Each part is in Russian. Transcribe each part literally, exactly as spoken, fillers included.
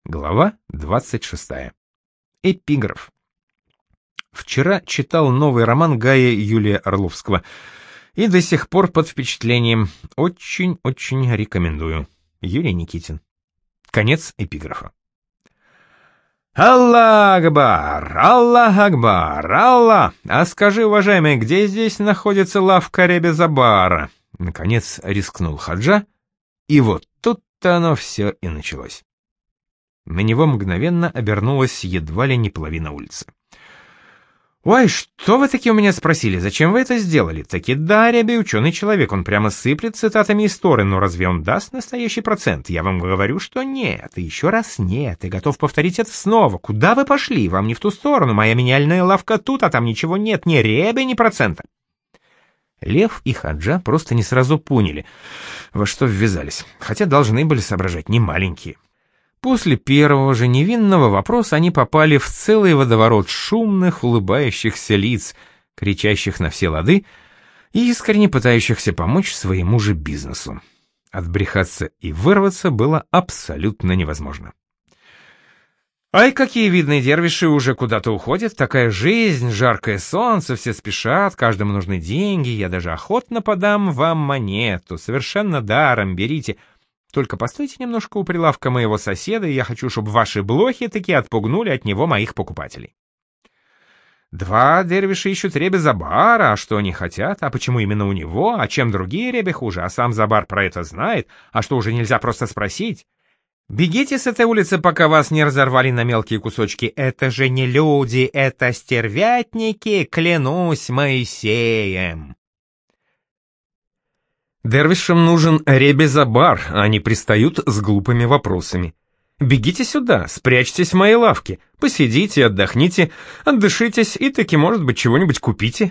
Глава двадцать шестая. Эпиграф. Вчера читал новый роман Гая Юлия Орловского и до сих пор под впечатлением. Очень-очень рекомендую. Юрий Никитин. Конец эпиграфа. Аллах Акбар! Аллах Акбар! Аллах! А скажи, уважаемый, где здесь находится лавка Ребе-Забара? Наконец рискнул Хаджа, и вот тут-то оно все и началось. На него мгновенно обернулась едва ли не половина улицы. «Ой, что вы таки у меня спросили? Зачем вы это сделали? Таки да, Ребе ученый человек, он прямо сыплет цитатами из Торы, но разве он даст настоящий процент? Я вам говорю, что нет, и еще раз нет, и готов повторить это снова. Куда вы пошли? Вам не в ту сторону, моя меняльная лавка тут, а там ничего нет, ни Ребе, ни процента». Лев и Хаджа просто не сразу поняли, во что ввязались, хотя должны были соображать не маленькие. После первого же невинного вопроса они попали в целый водоворот шумных, улыбающихся лиц, кричащих на все лады и искренне пытающихся помочь своему же бизнесу. Отбрехаться и вырваться было абсолютно невозможно. «Ай, какие видные дервиши уже куда-то уходят, такая жизнь, жаркое солнце, все спешат, каждому нужны деньги, я даже охотно подам вам монету, совершенно даром, берите. Только постойте немножко у прилавка моего соседа, и я хочу, чтобы ваши блохи таки отпугнули от него моих покупателей». Два дервиша ищут Ребе Забара, а что они хотят, а почему именно у него, а чем другие Ребе хуже, а сам Забар про это знает, а что уже нельзя просто спросить? Бегите с этой улицы, пока вас не разорвали на мелкие кусочки, это же не люди, это стервятники, клянусь Моисеем. Дервишам нужен Ребе Забар, а они пристают с глупыми вопросами. Бегите сюда, спрячьтесь в моей лавке, посидите, отдохните, отдышитесь и таки, может быть, чего-нибудь купите.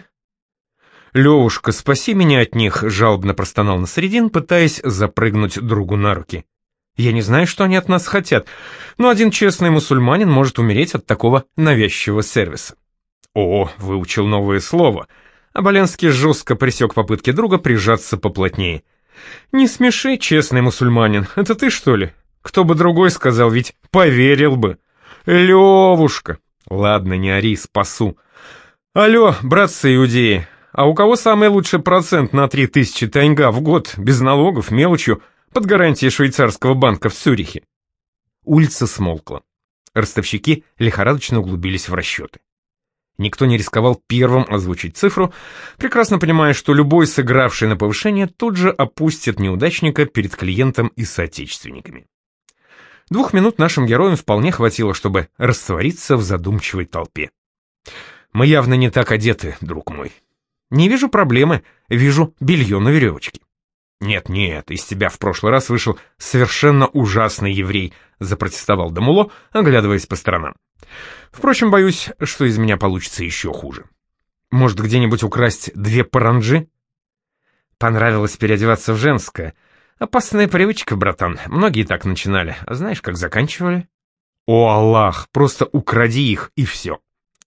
Левушка, спаси меня от них, жалобно простонал Насредин, пытаясь запрыгнуть другу на руки. Я не знаю, что они от нас хотят, но один честный мусульманин может умереть от такого навязчивого сервиса. О, выучил новое слово. Аболенский жестко пресек попытки друга прижаться поплотнее. «Не смеши, честный мусульманин, это ты, что ли? Кто бы другой сказал, ведь поверил бы. Левушка!» «Ладно, не ори, спасу. Алло, братцы-иудеи, а у кого самый лучший процент на три тысячи тайнга в год, без налогов, мелочью, под гарантией швейцарского банка в Цюрихе?» Улица смолкла. Ростовщики лихорадочно углубились в расчеты. Никто не рисковал первым озвучить цифру, прекрасно понимая, что любой сыгравший на повышение тут же опустит неудачника перед клиентом и соотечественниками. Двух минут нашим героям вполне хватило, чтобы раствориться в задумчивой толпе. Мы явно не так одеты, друг мой. Не вижу проблемы, вижу белье на веревочке. «Нет-нет, из тебя в прошлый раз вышел совершенно ужасный еврей», — запротестовал Дамуло, оглядываясь по сторонам. «Впрочем, боюсь, что из меня получится еще хуже. Может, где-нибудь украсть две паранджи?» «Понравилось переодеваться в женское. Опасная привычка, братан, многие так начинали, а знаешь, как заканчивали?» «О, Аллах, просто укради их, и все».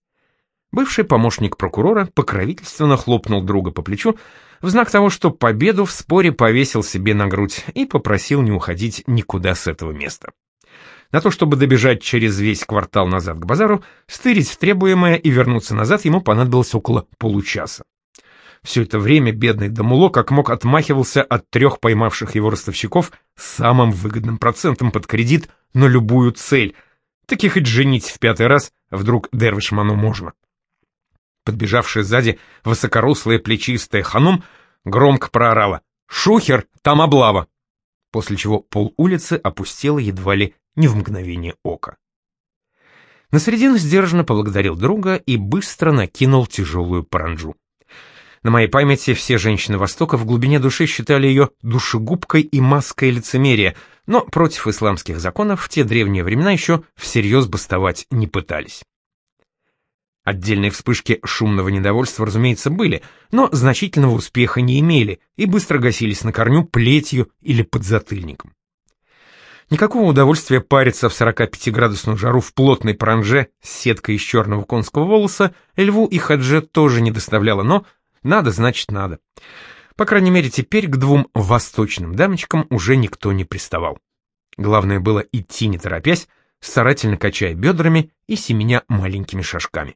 Бывший помощник прокурора покровительственно хлопнул друга по плечу в знак того, что победу в споре повесил себе на грудь и попросил не уходить никуда с этого места. На то, чтобы добежать через весь квартал назад к базару, стырить в требуемое и вернуться назад ему понадобилось около получаса. Все это время бедный Дамуло как мог отмахивался от трех поймавших его ростовщиков самым выгодным процентом под кредит на любую цель. Таких хоть женить в пятый раз вдруг дервишману можно. Подбежавшая сзади высокорослая плечистая ханум громко проорала: «Шухер, там облава!», после чего пол улицы опустела едва ли не в мгновение ока. Насредин сдержанно поблагодарил друга и быстро накинул тяжелую паранджу. На моей памяти все женщины Востока в глубине души считали ее душегубкой и маской лицемерия, но против исламских законов в те древние времена еще всерьез бастовать не пытались. Отдельные вспышки шумного недовольства, разумеется, были, но значительного успеха не имели и быстро гасились на корню плетью или подзатыльником. Никакого удовольствия париться в сорокапятиградусную жару в плотной паранже с сеткой из черного конского волоса Льву и Хадже тоже не доставляло, но надо, значит, надо. По крайней мере, теперь к двум восточным дамочкам уже никто не приставал. Главное было идти не торопясь, старательно качая бедрами и семеня маленькими шажками.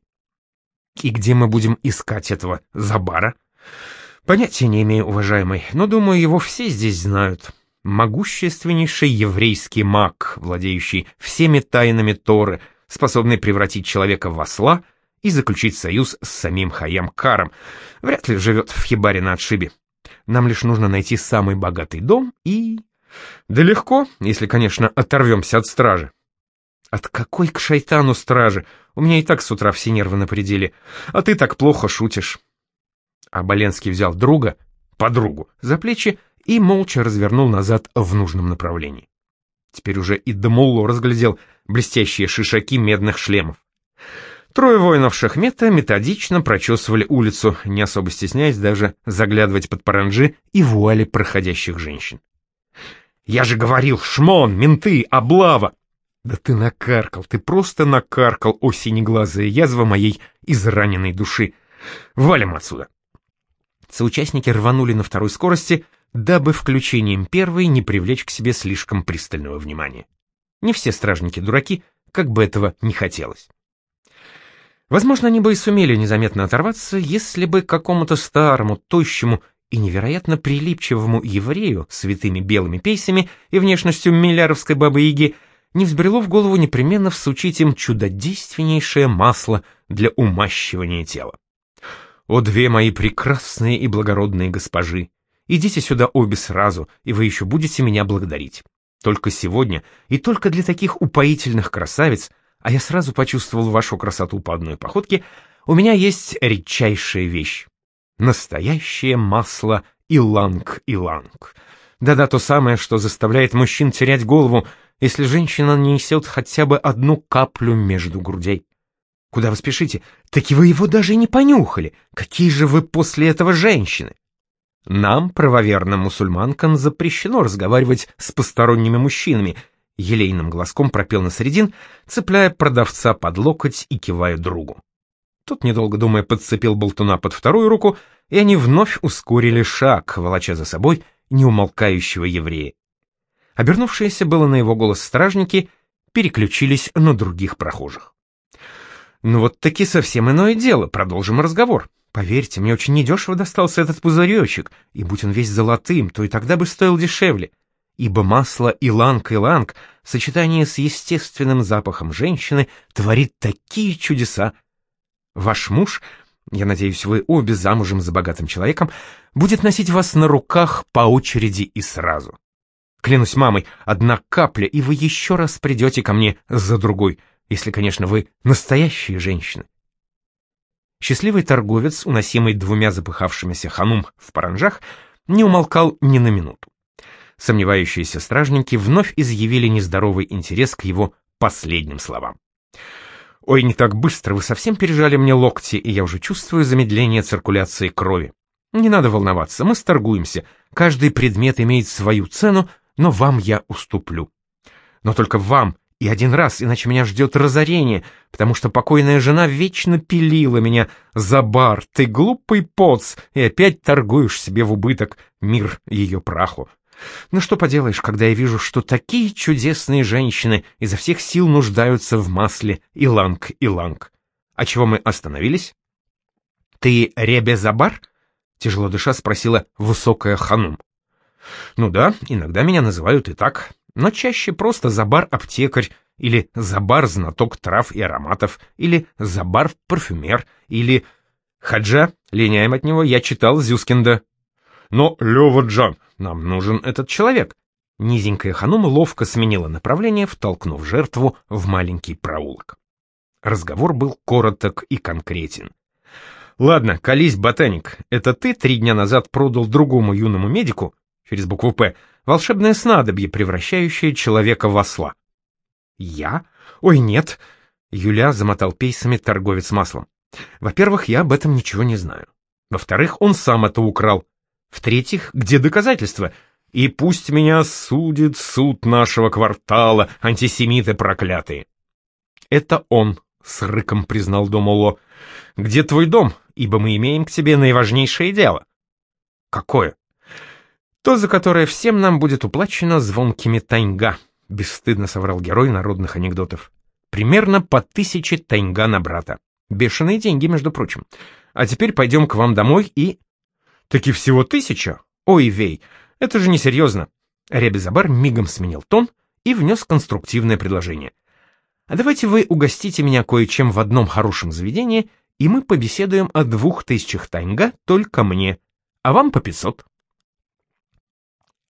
И где мы будем искать этого Забара? Понятия не имею, уважаемый, но, думаю, его все здесь знают. Могущественнейший еврейский маг, владеющий всеми тайнами Торы, способный превратить человека в осла и заключить союз с самим Хаям Каром. Вряд ли живет в хибаре на отшибе. Нам лишь нужно найти самый богатый дом и... Да легко, если, конечно, оторвемся от стражи. От какой к шайтану стражи? У меня и так с утра все нервы на пределе, а ты так плохо шутишь. А Боленский взял друга, подругу, за плечи и молча развернул назад в нужном направлении. Теперь уже и Дамулло разглядел блестящие шишаки медных шлемов. Трое воинов Шахмета методично прочесывали улицу, не особо стесняясь даже заглядывать под паранджи и вуали проходящих женщин. «Я же говорил, шмон, менты, облава!» «Да ты накаркал, ты просто накаркал, о синеглазая язва моей израненной души! Валим отсюда!» Соучастники рванули на второй скорости, дабы включением первой не привлечь к себе слишком пристального внимания. Не все стражники дураки, как бы этого не хотелось. Возможно, они бы и сумели незаметно оторваться, если бы какому-то старому, тощему и невероятно прилипчивому еврею с витыми белыми пейсами и внешностью милляровской бабы-яги не взбрело в голову непременно всучить им чудодейственнейшее масло для умащивания тела. «О, две мои прекрасные и благородные госпожи! Идите сюда обе сразу, и вы еще будете меня благодарить. Только сегодня, и только для таких упоительных красавиц, а я сразу почувствовал вашу красоту по одной походке, у меня есть редчайшая вещь. Настоящее масло иланг-иланг. Да-да, то самое, что заставляет мужчин терять голову, если женщина не несет хотя бы одну каплю между грудей. Куда вы спешите? Таки вы его даже не понюхали. Какие же вы после этого женщины? Нам, правоверным мусульманкам, запрещено разговаривать с посторонними мужчинами, елейным глазком пропел Насредин, цепляя продавца под локоть и кивая другу. Тот, недолго думая, подцепил болтуна под вторую руку, и они вновь ускорили шаг, волоча за собой неумолкающего еврея. Обернувшиеся было на его голос стражники переключились на других прохожих. «Ну вот таки совсем иное дело, продолжим разговор. Поверьте, мне очень недешево достался этот пузыречек, и будь он весь золотым, то и тогда бы стоил дешевле. Ибо масло иланг-иланг в сочетании с естественным запахом женщины творит такие чудеса. Ваш муж, я надеюсь, вы обе замужем за богатым человеком, будет носить вас на руках по очереди и сразу. Клянусь мамой, одна капля, и вы еще раз придете ко мне за другой, если, конечно, вы настоящие женщины». Счастливый торговец, уносимый двумя запыхавшимися ханум в паранджах, не умолкал ни на минуту. Сомневающиеся стражники вновь изъявили нездоровый интерес к его последним словам. «Ой, не так быстро, вы совсем пережали мне локти, и я уже чувствую замедление циркуляции крови. Не надо волноваться, мы сторгуемся, каждый предмет имеет свою цену, но вам я уступлю. Но только вам, и один раз, иначе меня ждет разорение, потому что покойная жена вечно пилила меня. Забар, ты глупый поц, и опять торгуешь себе в убыток, мир ее праху. Ну что поделаешь, когда я вижу, что такие чудесные женщины изо всех сил нуждаются в масле иланг-иланг. А чего мы остановились?» «Ты Ребе Забар?» — тяжело дыша спросила высокая ханум. «Ну да, иногда меня называют и так, но чаще просто Забар-аптекарь, или Забар-знаток трав и ароматов, или Забар-парфюмер, или Хаджа, линяем от него, я читал Зюскинда». «Но, Лёва-джан, нам нужен этот человек». Низенькая ханума ловко сменила направление, втолкнув жертву в маленький проулок. Разговор был короток и конкретен. «Ладно, колись, ботаник, это ты три дня назад продал другому юному медику, через букву «П», волшебное снадобье, превращающее человека в осла?» «Я? Ой, нет!» — Юля замотал пейсами торговец маслом. «Во-первых, я об этом ничего не знаю. Во-вторых, он сам это украл. В-третьих, где доказательства? И пусть меня судит суд нашего квартала, антисемиты проклятые». «Это он», — с рыком признал Домоло. «Где твой дом? Ибо мы имеем к тебе наиважнейшее дело». «Какое?» «То, за которое всем нам будет уплачено звонкими таньга. бесстыдно соврал герой народных анекдотов. Примерно по тысяче тайнга на брата. Бешеные деньги, между прочим. А теперь пойдем к вам домой и... Таки всего тысяча? Ой, вей, это же несерьезно. Рябезабар мигом сменил тон и внес конструктивное предложение. А давайте вы угостите меня кое-чем в одном хорошем заведении, и мы побеседуем о двух тысячах тайнга только мне, а вам по пятьсот.